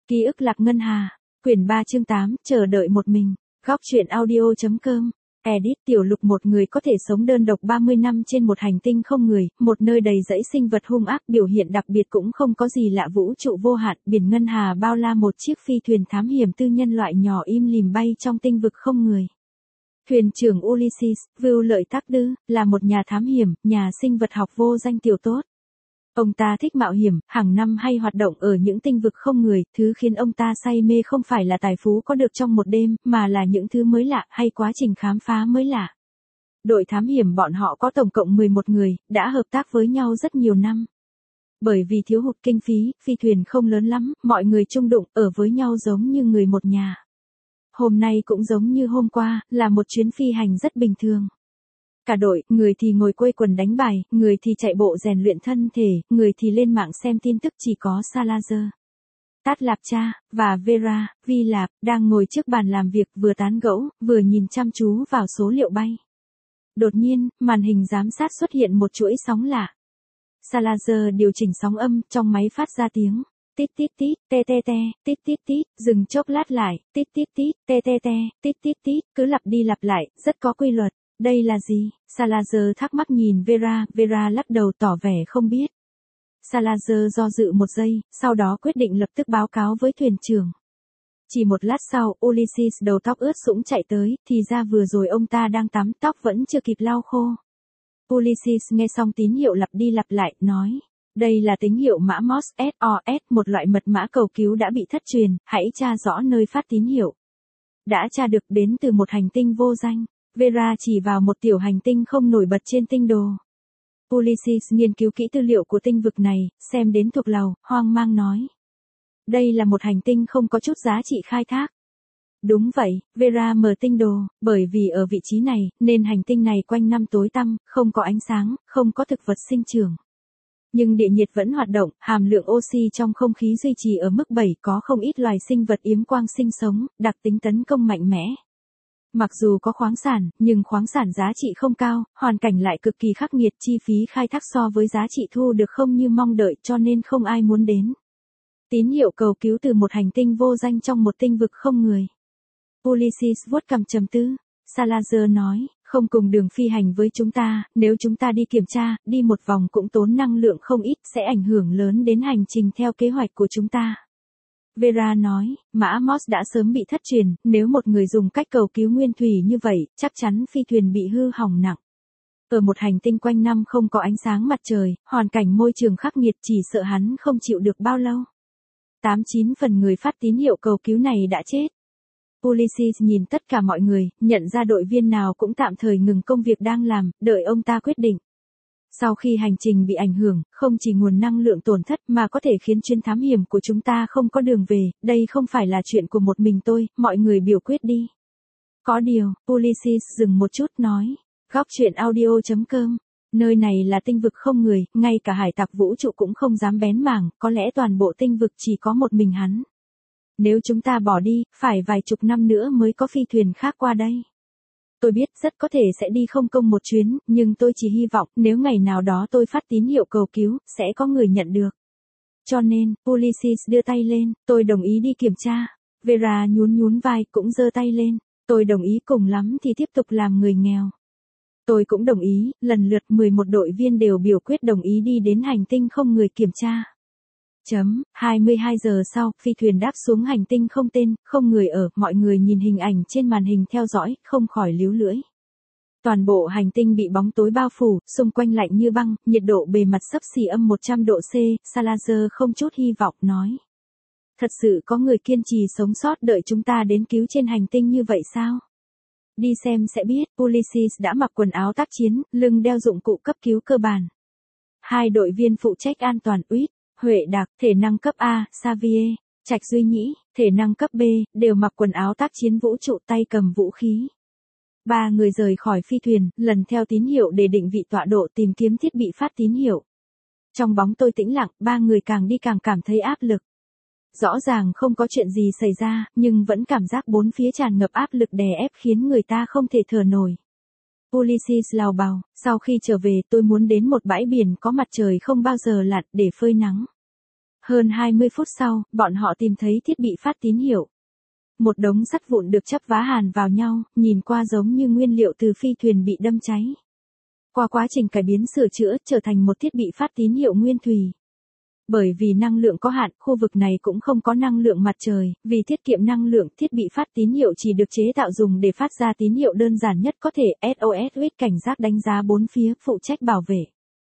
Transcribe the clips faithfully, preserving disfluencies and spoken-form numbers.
Ký ức Lạc Ngân Hà, quyển ba chương tám, chờ đợi một mình, góc truyện audio.com. Edit Tiểu Lục, một người có thể sống đơn độc ba mươi năm trên một hành tinh không người, một nơi đầy rẫy sinh vật hung ác, biểu hiện đặc biệt cũng không có gì lạ. Vũ trụ vô hạn, biển ngân hà bao la, một chiếc phi thuyền thám hiểm tư nhân loại nhỏ im lìm bay trong tinh vực không người. Thuyền trưởng Ulysses, Vưu Lợi Tác Đư, là một nhà thám hiểm, nhà sinh vật học vô danh tiểu tốt. Ông ta thích mạo hiểm, hàng năm hay hoạt động ở những tinh vực không người, thứ khiến ông ta say mê không phải là tài phú có được trong một đêm, mà là những thứ mới lạ hay quá trình khám phá mới lạ. Đội thám hiểm bọn họ có tổng cộng mười một người, đã hợp tác với nhau rất nhiều năm. Bởi vì thiếu hụt kinh phí, phi thuyền không lớn lắm, mọi người chung đụng, ở với nhau giống như người một nhà. Hôm nay cũng giống như hôm qua, là một chuyến phi hành rất bình thường. Cả đội, người thì ngồi quây quần đánh bài, người thì chạy bộ rèn luyện thân thể, người thì lên mạng xem tin tức. Chỉ có Salazar, Tát Lạp Cha, và Vera, Vi Lạp, đang ngồi trước bàn làm việc, vừa tán gẫu, vừa nhìn chăm chú vào số liệu bay. Đột nhiên, màn hình giám sát xuất hiện một chuỗi sóng lạ. Salazar điều chỉnh sóng âm, trong máy phát ra tiếng tít tít tít, te te te, tít tít tít, dừng chốc lát lại, tít tít tít, te te te, tít tít tít, cứ lặp đi lặp lại, rất có quy luật. Đây là gì? Salazar thắc mắc nhìn Vera, Vera lắc đầu tỏ vẻ không biết. Salazar do dự một giây, sau đó quyết định lập tức báo cáo với thuyền trưởng. Chỉ một lát sau, Ulysses đầu tóc ướt sũng chạy tới, thì ra vừa rồi ông ta đang tắm, tóc vẫn chưa kịp lau khô. Ulysses nghe xong tín hiệu lặp đi lặp lại, nói. Đây là tín hiệu mã Morse ét o ét, một loại mật mã cầu cứu đã bị thất truyền, hãy tra rõ nơi phát tín hiệu. Đã tra được, đến từ một hành tinh vô danh. Vera chỉ vào một tiểu hành tinh không nổi bật trên tinh đồ. Ulysses nghiên cứu kỹ tư liệu của tinh vực này, xem đến thuộc lầu, hoang mang nói. Đây là một hành tinh không có chút giá trị khai thác. Đúng vậy, Vera mở tinh đồ, bởi vì ở vị trí này, nên hành tinh này quanh năm tối tăm, không có ánh sáng, không có thực vật sinh trưởng. Nhưng địa nhiệt vẫn hoạt động, hàm lượng oxy trong không khí duy trì ở mức bảy, có không ít loài sinh vật yếm quang sinh sống, đặc tính tấn công mạnh mẽ. Mặc dù có khoáng sản, nhưng khoáng sản giá trị không cao, hoàn cảnh lại cực kỳ khắc nghiệt, chi phí khai thác so với giá trị thu được không như mong đợi, cho nên không ai muốn đến. Tín hiệu cầu cứu từ một hành tinh vô danh trong một tinh vực không người. Ulysses vuốt cằm trầm tư. Salazar nói, không cùng đường phi hành với chúng ta, nếu chúng ta đi kiểm tra, đi một vòng cũng tốn năng lượng không ít, sẽ ảnh hưởng lớn đến hành trình theo kế hoạch của chúng ta. Vera nói, mã Morse đã sớm bị thất truyền, nếu một người dùng cách cầu cứu nguyên thủy như vậy, chắc chắn phi thuyền bị hư hỏng nặng. Ở một hành tinh quanh năm không có ánh sáng mặt trời, hoàn cảnh môi trường khắc nghiệt, chỉ sợ hắn không chịu được bao lâu. Tám chín phần người phát tín hiệu cầu cứu này đã chết. Ulysses nhìn tất cả mọi người, nhận ra đội viên nào cũng tạm thời ngừng công việc đang làm, đợi ông ta quyết định. Sau khi hành trình bị ảnh hưởng, không chỉ nguồn năng lượng tổn thất mà có thể khiến chuyến thám hiểm của chúng ta không có đường về, đây không phải là chuyện của một mình tôi, mọi người biểu quyết đi. Có điều, Ulysses dừng một chút nói, góc truyện audio.com, nơi này là tinh vực không người, ngay cả hải tặc vũ trụ cũng không dám bén mảng, có lẽ toàn bộ tinh vực chỉ có một mình hắn. Nếu chúng ta bỏ đi, phải vài chục năm nữa mới có phi thuyền khác qua đây. Tôi biết rất có thể sẽ đi không công một chuyến, nhưng tôi chỉ hy vọng nếu ngày nào đó tôi phát tín hiệu cầu cứu, sẽ có người nhận được. Cho nên, Ulysses đưa tay lên, tôi đồng ý đi kiểm tra. Vera nhún nhún vai cũng giơ tay lên, tôi đồng ý, cùng lắm thì tiếp tục làm người nghèo. Tôi cũng đồng ý, lần lượt mười một đội viên đều biểu quyết đồng ý đi đến hành tinh không người kiểm tra. Chấm, hai mươi hai giờ sau, phi thuyền đáp xuống hành tinh không tên, không người ở, mọi người nhìn hình ảnh trên màn hình theo dõi, không khỏi líu lưỡi. Toàn bộ hành tinh bị bóng tối bao phủ, xung quanh lạnh như băng, nhiệt độ bề mặt xấp xỉ âm một trăm độ C, Salazar không chút hy vọng nói. Thật sự có người kiên trì sống sót đợi chúng ta đến cứu trên hành tinh như vậy sao? Đi xem sẽ biết, Ulysses đã mặc quần áo tác chiến, lưng đeo dụng cụ cấp cứu cơ bản. Hai đội viên phụ trách an toàn, Uyết, Huệ Đạc, thể năng cấp A, Xavier, Trạch Duy Nhĩ, thể năng cấp B, đều mặc quần áo tác chiến vũ trụ, tay cầm vũ khí. Ba người rời khỏi phi thuyền, lần theo tín hiệu để định vị tọa độ, tìm kiếm thiết bị phát tín hiệu. Trong bóng tối tĩnh lặng, ba người càng đi càng cảm thấy áp lực. Rõ ràng không có chuyện gì xảy ra, nhưng vẫn cảm giác bốn phía tràn ngập áp lực đè ép khiến người ta không thể thở nổi. Ulysses lào bào, sau khi trở về tôi muốn đến một bãi biển có mặt trời không bao giờ lặn để phơi nắng. Hơn hai mươi phút sau, bọn họ tìm thấy thiết bị phát tín hiệu. Một đống sắt vụn được chấp vá hàn vào nhau, nhìn qua giống như nguyên liệu từ phi thuyền bị đâm cháy. Qua quá trình cải biến sửa chữa, trở thành một thiết bị phát tín hiệu nguyên thủy. Bởi vì năng lượng có hạn, khu vực này cũng không có năng lượng mặt trời, vì tiết kiệm năng lượng, thiết bị phát tín hiệu chỉ được chế tạo dùng để phát ra tín hiệu đơn giản nhất có thể, ét ô ét huyết cảnh giác đánh giá bốn phía, phụ trách bảo vệ.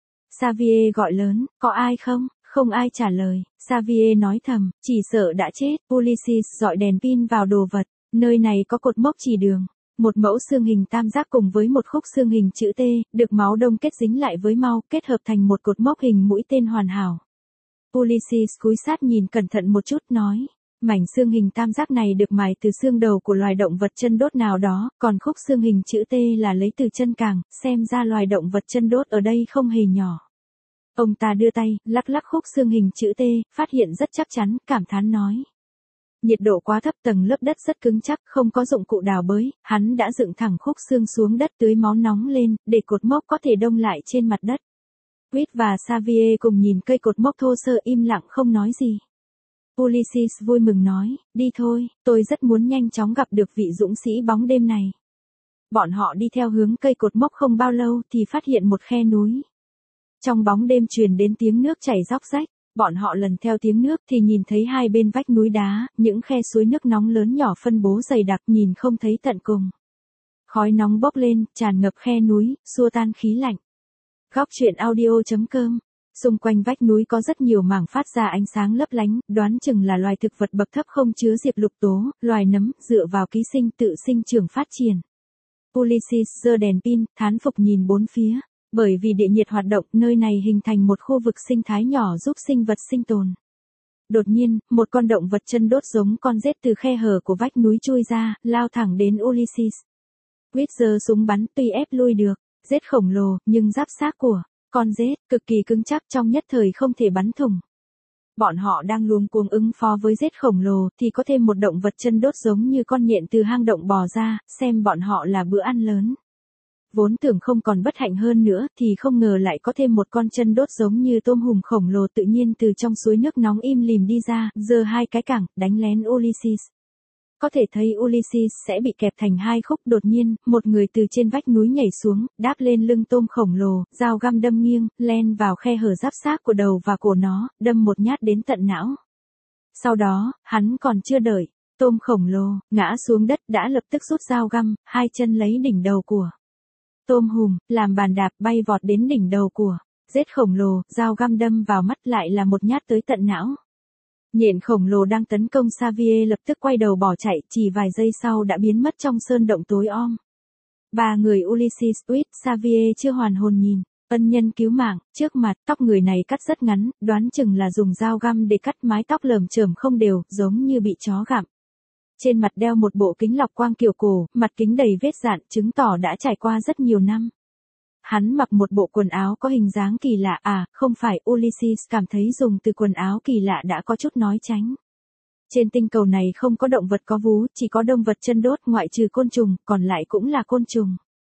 Xavier gọi lớn, có ai không? Không ai trả lời, Xavier nói thầm, chỉ sợ đã chết, Ulysses dọi đèn pin vào đồ vật, nơi này có cột mốc chỉ đường. Một mẫu xương hình tam giác cùng với một khúc xương hình chữ T, được máu đông kết dính lại với mau, kết hợp thành một cột mốc hình mũi tên hoàn hảo. Ulysses cúi sát nhìn cẩn thận một chút nói, mảnh xương hình tam giác này được mài từ xương đầu của loài động vật chân đốt nào đó, còn khúc xương hình chữ T là lấy từ chân càng, xem ra loài động vật chân đốt ở đây không hề nhỏ. Ông ta đưa tay, lắc lắc khúc xương hình chữ T, phát hiện rất chắc chắn, cảm thán nói. Nhiệt độ quá thấp, tầng lớp đất rất cứng chắc, không có dụng cụ đào bới, hắn đã dựng thẳng khúc xương xuống đất tưới máu nóng lên, để cột mốc có thể đông lại trên mặt đất. Quýt và Xavier cùng nhìn cây cột mốc thô sơ im lặng không nói gì. Ulysses vui mừng nói, đi thôi, tôi rất muốn nhanh chóng gặp được vị dũng sĩ bóng đêm này. Bọn họ đi theo hướng cây cột mốc không bao lâu thì phát hiện một khe núi. Trong bóng đêm truyền đến tiếng nước chảy róc rách, bọn họ lần theo tiếng nước thì nhìn thấy hai bên vách núi đá, những khe suối nước nóng lớn nhỏ phân bố dày đặc nhìn không thấy tận cùng. Khói nóng bốc lên, tràn ngập khe núi, xua tan khí lạnh. Góc truyện audio chấm com. Xung quanh vách núi có rất nhiều mảng phát ra ánh sáng lấp lánh, đoán chừng là loài thực vật bậc thấp không chứa diệp lục tố, loài nấm, dựa vào ký sinh tự sinh trưởng phát triển. Ulysses giơ đèn pin, thán phục nhìn bốn phía. Bởi vì địa nhiệt hoạt động, nơi này hình thành một khu vực sinh thái nhỏ giúp sinh vật sinh tồn. Đột nhiên, một con động vật chân đốt giống con rết từ khe hở của vách núi chui ra, lao thẳng đến Ulysses. Quýt giơ súng bắn, tuy ép lui được, rết khổng lồ, nhưng giáp xác của con rết cực kỳ cứng chắc, trong nhất thời không thể bắn thủng. Bọn họ đang luống cuống ứng phó với rết khổng lồ, thì có thêm một động vật chân đốt giống như con nhện từ hang động bò ra, xem bọn họ là bữa ăn lớn. Vốn tưởng không còn bất hạnh hơn nữa, thì không ngờ lại có thêm một con chân đốt giống như tôm hùm khổng lồ tự nhiên từ trong suối nước nóng im lìm đi ra, giơ hai cái cẳng, đánh lén Ulysses. Có thể thấy Ulysses sẽ bị kẹp thành hai khúc. Đột nhiên, một người từ trên vách núi nhảy xuống, đáp lên lưng tôm khổng lồ, dao găm đâm nghiêng, len vào khe hở giáp xác của đầu và cổ nó, đâm một nhát đến tận não. Sau đó, hắn còn chưa đợi tôm khổng lồ ngã xuống đất đã lập tức rút dao găm, hai chân lấy đỉnh đầu của tôm hùm, làm bàn đạp bay vọt đến đỉnh đầu của rết khổng lồ, dao găm đâm vào mắt lại là một nhát tới tận não. Nhện khổng lồ đang tấn công Xavier lập tức quay đầu bỏ chạy, chỉ vài giây sau đã biến mất trong sơn động tối om. Ba người Ulysses, Quýt, Xavier chưa hoàn hồn nhìn, ân nhân cứu mạng, trước mặt, tóc người này cắt rất ngắn, đoán chừng là dùng dao găm để cắt mái tóc lởm chởm không đều, giống như bị chó gặm. Trên mặt đeo một bộ kính lọc quang kiểu cổ, mặt kính đầy vết dạn, chứng tỏ đã trải qua rất nhiều năm. Hắn mặc một bộ quần áo có hình dáng kỳ lạ, à, không phải, Ulysses cảm thấy dùng từ quần áo kỳ lạ đã có chút nói tránh. Trên tinh cầu này không có động vật có vú, chỉ có động vật chân đốt, ngoại trừ côn trùng, còn lại cũng là côn trùng.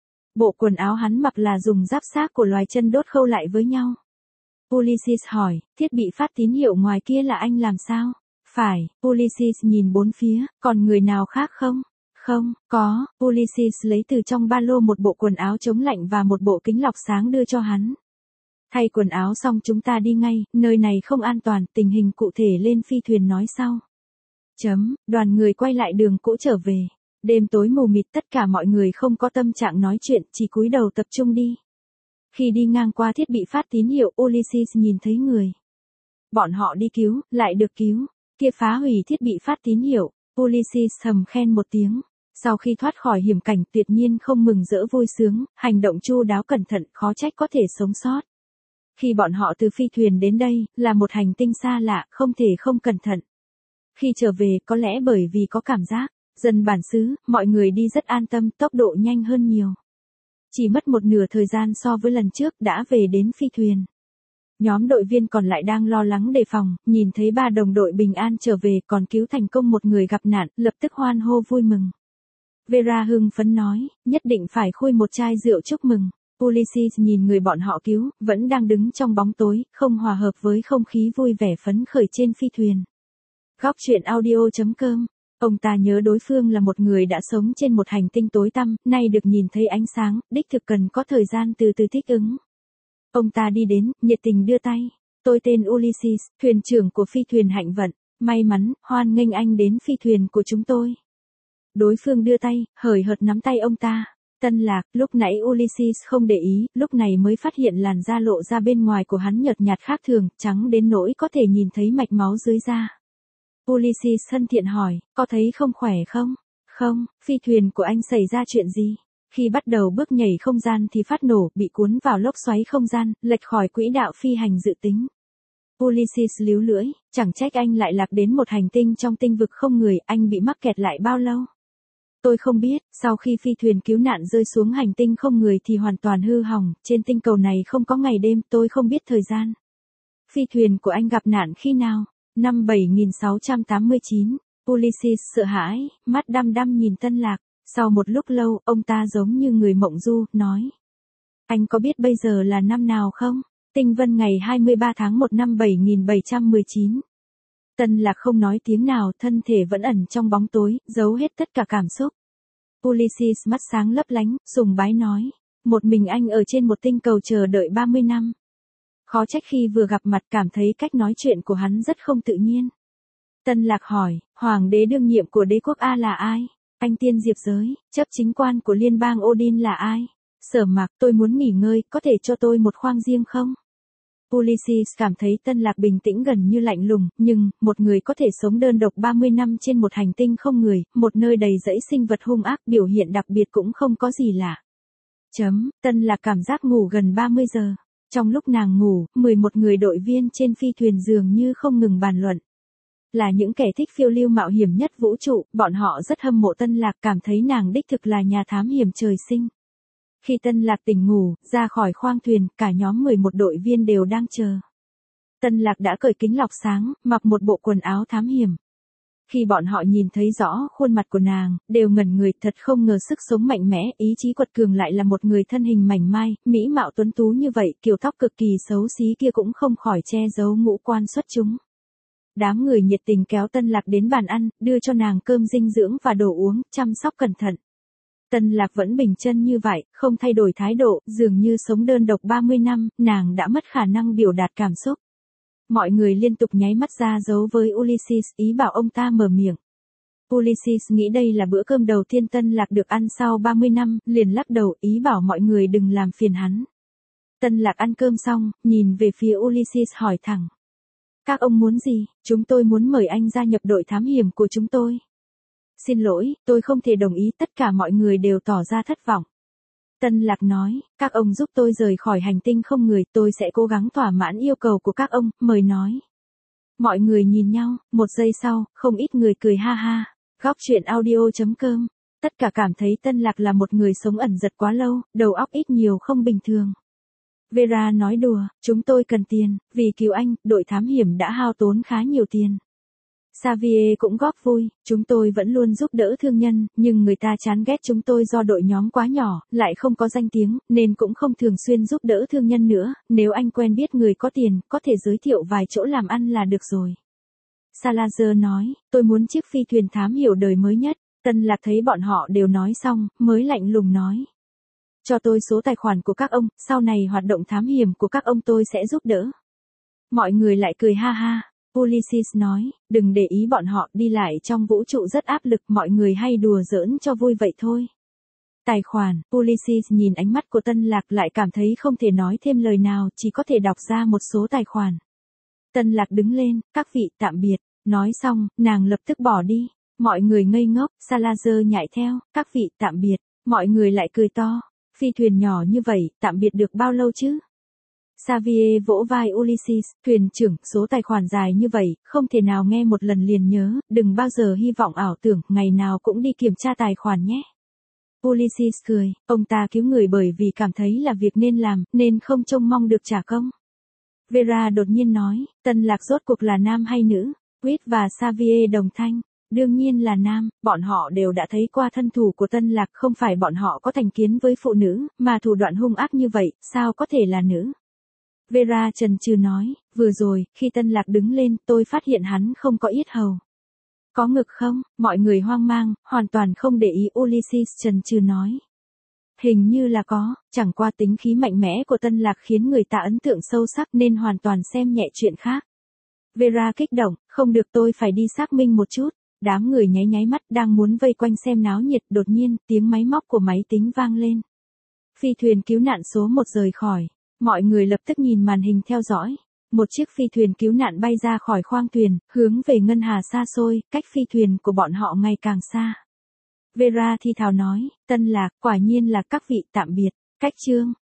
Bộ quần áo hắn mặc là dùng giáp xác của loài chân đốt khâu lại với nhau. Ulysses hỏi, thiết bị phát tín hiệu ngoài kia là anh làm sao? Phải, Ulysses nhìn bốn phía, còn người nào khác không? Không, có, Ulysses lấy từ trong ba lô một bộ quần áo chống lạnh và một bộ kính lọc sáng đưa cho hắn. Thay quần áo xong chúng ta đi ngay, nơi này không an toàn, tình hình cụ thể lên phi thuyền nói sau. Chấm, đoàn người quay lại đường cũ trở về. Đêm tối mù mịt, tất cả mọi người không có tâm trạng nói chuyện, chỉ cúi đầu tập trung đi. Khi đi ngang qua thiết bị phát tín hiệu, Ulysses nhìn thấy người. Bọn họ đi cứu, lại được cứu. Kia phá hủy thiết bị phát tín hiệu, Ulysses thầm khen một tiếng. Sau khi thoát khỏi hiểm cảnh, tuyệt nhiên không mừng rỡ vui sướng, hành động chu đáo cẩn thận, khó trách có thể sống sót. Khi bọn họ từ phi thuyền đến đây, là một hành tinh xa lạ, không thể không cẩn thận. Khi trở về, có lẽ bởi vì có cảm giác, dân bản xứ, mọi người đi rất an tâm, tốc độ nhanh hơn nhiều. Chỉ mất một nửa thời gian so với lần trước đã về đến phi thuyền. Nhóm đội viên còn lại đang lo lắng đề phòng, nhìn thấy ba đồng đội bình an trở về còn cứu thành công một người gặp nạn, lập tức hoan hô vui mừng. Vera hưng phấn nói, nhất định phải khui một chai rượu chúc mừng. Ulysses nhìn người bọn họ cứu, vẫn đang đứng trong bóng tối, không hòa hợp với không khí vui vẻ phấn khởi trên phi thuyền. Góc truyện audio chấm com. Ông ta nhớ đối phương là một người đã sống trên một hành tinh tối tăm, nay được nhìn thấy ánh sáng, đích thực cần có thời gian từ từ thích ứng. Ông ta đi đến, nhiệt tình đưa tay. Tôi tên Ulysses, thuyền trưởng của phi thuyền hạnh vận. May mắn, hoan nghênh anh đến phi thuyền của chúng tôi. Đối phương đưa tay, hời hợt nắm tay ông ta. Tân Lạc, lúc nãy Ulysses không để ý, lúc này mới phát hiện làn da lộ ra bên ngoài của hắn nhợt nhạt khác thường, trắng đến nỗi có thể nhìn thấy mạch máu dưới da. Ulysses thân thiện hỏi, có thấy không khỏe không? Không, phi thuyền của anh xảy ra chuyện gì? Khi bắt đầu bước nhảy không gian thì phát nổ, bị cuốn vào lốc xoáy không gian, lệch khỏi quỹ đạo phi hành dự tính. Ulysses líu lưỡi, chẳng trách anh lại lạc đến một hành tinh trong tinh vực không người, anh bị mắc kẹt lại bao lâu? Tôi không biết, sau khi phi thuyền cứu nạn rơi xuống hành tinh không người thì hoàn toàn hư hỏng, trên tinh cầu này không có ngày đêm, tôi không biết thời gian. Phi thuyền của anh gặp nạn khi nào? Năm bảy nghìn sáu trăm tám mươi chín, Ulysses sợ hãi, mắt đăm đăm nhìn Tân Lạc, sau một lúc lâu, ông ta giống như người mộng du, nói. Anh có biết bây giờ là năm nào không? Tinh vân ngày hai mươi ba tháng một năm bảy nghìn bảy trăm mười chín. Tân Lạc không nói tiếng nào, thân thể vẫn ẩn trong bóng tối, giấu hết tất cả cảm xúc. Ulysses mắt sáng lấp lánh, sùng bái nói. Một mình anh ở trên một tinh cầu chờ đợi ba mươi năm. Khó trách khi vừa gặp mặt cảm thấy cách nói chuyện của hắn rất không tự nhiên. Tân Lạc hỏi, hoàng đế đương nhiệm của đế quốc A là ai? Anh tiên diệp giới, chấp chính quan của liên bang Odin là ai? Sở Mạc, tôi muốn nghỉ ngơi, có thể cho tôi một khoang riêng không? Ulysses cảm thấy Tân Lạc bình tĩnh gần như lạnh lùng, nhưng, một người có thể sống đơn độc ba mươi năm trên một hành tinh không người, một nơi đầy rẫy sinh vật hung ác, biểu hiện đặc biệt cũng không có gì lạ. Chấm, Tân Lạc cảm giác ngủ gần ba mươi giờ. Trong lúc nàng ngủ, mười một người đội viên trên phi thuyền dường như không ngừng bàn luận. Là những kẻ thích phiêu lưu mạo hiểm nhất vũ trụ, bọn họ rất hâm mộ Tân Lạc, cảm thấy nàng đích thực là nhà thám hiểm trời sinh. Khi Tân Lạc tỉnh ngủ, ra khỏi khoang thuyền, cả nhóm mười một đội viên đều đang chờ. Tân Lạc đã cởi kính lọc sáng, mặc một bộ quần áo thám hiểm. Khi bọn họ nhìn thấy rõ khuôn mặt của nàng, đều ngẩn người, thật không ngờ sức sống mạnh mẽ, ý chí quật cường lại là một người thân hình mảnh mai, mỹ mạo tuấn tú như vậy, kiểu tóc cực kỳ xấu xí kia cũng không khỏi che giấu ngũ quan xuất chúng. Đám người nhiệt tình kéo Tân Lạc đến bàn ăn, đưa cho nàng cơm dinh dưỡng và đồ uống, chăm sóc cẩn thận. Tân Lạc vẫn bình chân như vậy, không thay đổi thái độ, dường như sống đơn độc ba mươi năm, nàng đã mất khả năng biểu đạt cảm xúc. Mọi người liên tục nháy mắt ra dấu với Ulysses, ý bảo ông ta mở miệng. Ulysses nghĩ đây là bữa cơm đầu tiên Tân Lạc được ăn sau ba mươi năm, liền lắc đầu, ý bảo mọi người đừng làm phiền hắn. Tân Lạc ăn cơm xong, nhìn về phía Ulysses hỏi thẳng. Các ông muốn gì? Chúng tôi muốn mời anh gia nhập đội thám hiểm của chúng tôi. Xin lỗi, tôi không thể đồng ý, tất cả mọi người đều tỏ ra thất vọng. Tân Lạc nói, các ông giúp tôi rời khỏi hành tinh không người, tôi sẽ cố gắng thỏa mãn yêu cầu của các ông, mời nói. Mọi người nhìn nhau, một giây sau, không ít người cười ha ha. Góc truyện audio chấm com. Tất cả cảm thấy Tân Lạc là một người sống ẩn giật quá lâu, đầu óc ít nhiều không bình thường. Vera nói đùa, chúng tôi cần tiền, vì cứu anh, đội thám hiểm đã hao tốn khá nhiều tiền. Xavier cũng góp vui, chúng tôi vẫn luôn giúp đỡ thương nhân, nhưng người ta chán ghét chúng tôi do đội nhóm quá nhỏ, lại không có danh tiếng, nên cũng không thường xuyên giúp đỡ thương nhân nữa, nếu anh quen biết người có tiền, có thể giới thiệu vài chỗ làm ăn là được rồi. Salazar nói, tôi muốn chiếc phi thuyền thám hiểu đời mới nhất. Tân Lạc thấy bọn họ đều nói xong, mới lạnh lùng nói. Cho tôi số tài khoản của các ông, sau này hoạt động thám hiểm của các ông tôi sẽ giúp đỡ. Mọi người lại cười ha ha. Ulysses nói, đừng để ý bọn họ, đi lại trong vũ trụ rất áp lực, mọi người hay đùa giỡn cho vui vậy thôi. Tài khoản, Ulysses nhìn ánh mắt của Tân Lạc lại cảm thấy không thể nói thêm lời nào, chỉ có thể đọc ra một số tài khoản. Tân Lạc đứng lên, các vị tạm biệt, nói xong, nàng lập tức bỏ đi. Mọi người ngây ngốc, Salazar nhảy theo, các vị tạm biệt, mọi người lại cười to. Phi thuyền nhỏ như vậy, tạm biệt được bao lâu chứ? Xavier vỗ vai Ulysses, thuyền trưởng, số tài khoản dài như vậy, không thể nào nghe một lần liền nhớ, đừng bao giờ hy vọng ảo tưởng, ngày nào cũng đi kiểm tra tài khoản nhé. Ulysses cười, ông ta cứu người bởi vì cảm thấy là việc nên làm, nên không trông mong được trả công. Vera đột nhiên nói, Tân Lạc rốt cuộc là nam hay nữ? Quýt và Xavier đồng thanh. Đương nhiên là nam, bọn họ đều đã thấy qua thân thủ của Tân Lạc, không phải bọn họ có thành kiến với phụ nữ, mà thủ đoạn hung ác như vậy, sao có thể là nữ. Vera chần chừ nói, vừa rồi, khi Tân Lạc đứng lên, tôi phát hiện hắn không có yết hầu. Có ngực không? Mọi người hoang mang, hoàn toàn không để ý. Ulysses chần chừ nói. Hình như là có, chẳng qua tính khí mạnh mẽ của Tân Lạc khiến người ta ấn tượng sâu sắc nên hoàn toàn xem nhẹ chuyện khác. Vera kích động, không được, tôi phải đi xác minh một chút. Đám người nháy nháy mắt đang muốn vây quanh xem náo nhiệt, đột nhiên, tiếng máy móc của máy tính vang lên. Phi thuyền cứu nạn số một rời khỏi. Mọi người lập tức nhìn màn hình theo dõi. Một chiếc phi thuyền cứu nạn bay ra khỏi khoang thuyền, hướng về ngân hà xa xôi, cách phi thuyền của bọn họ ngày càng xa. Vera thi thào nói, Tân Lạc, quả nhiên là các vị, tạm biệt. Cách chương.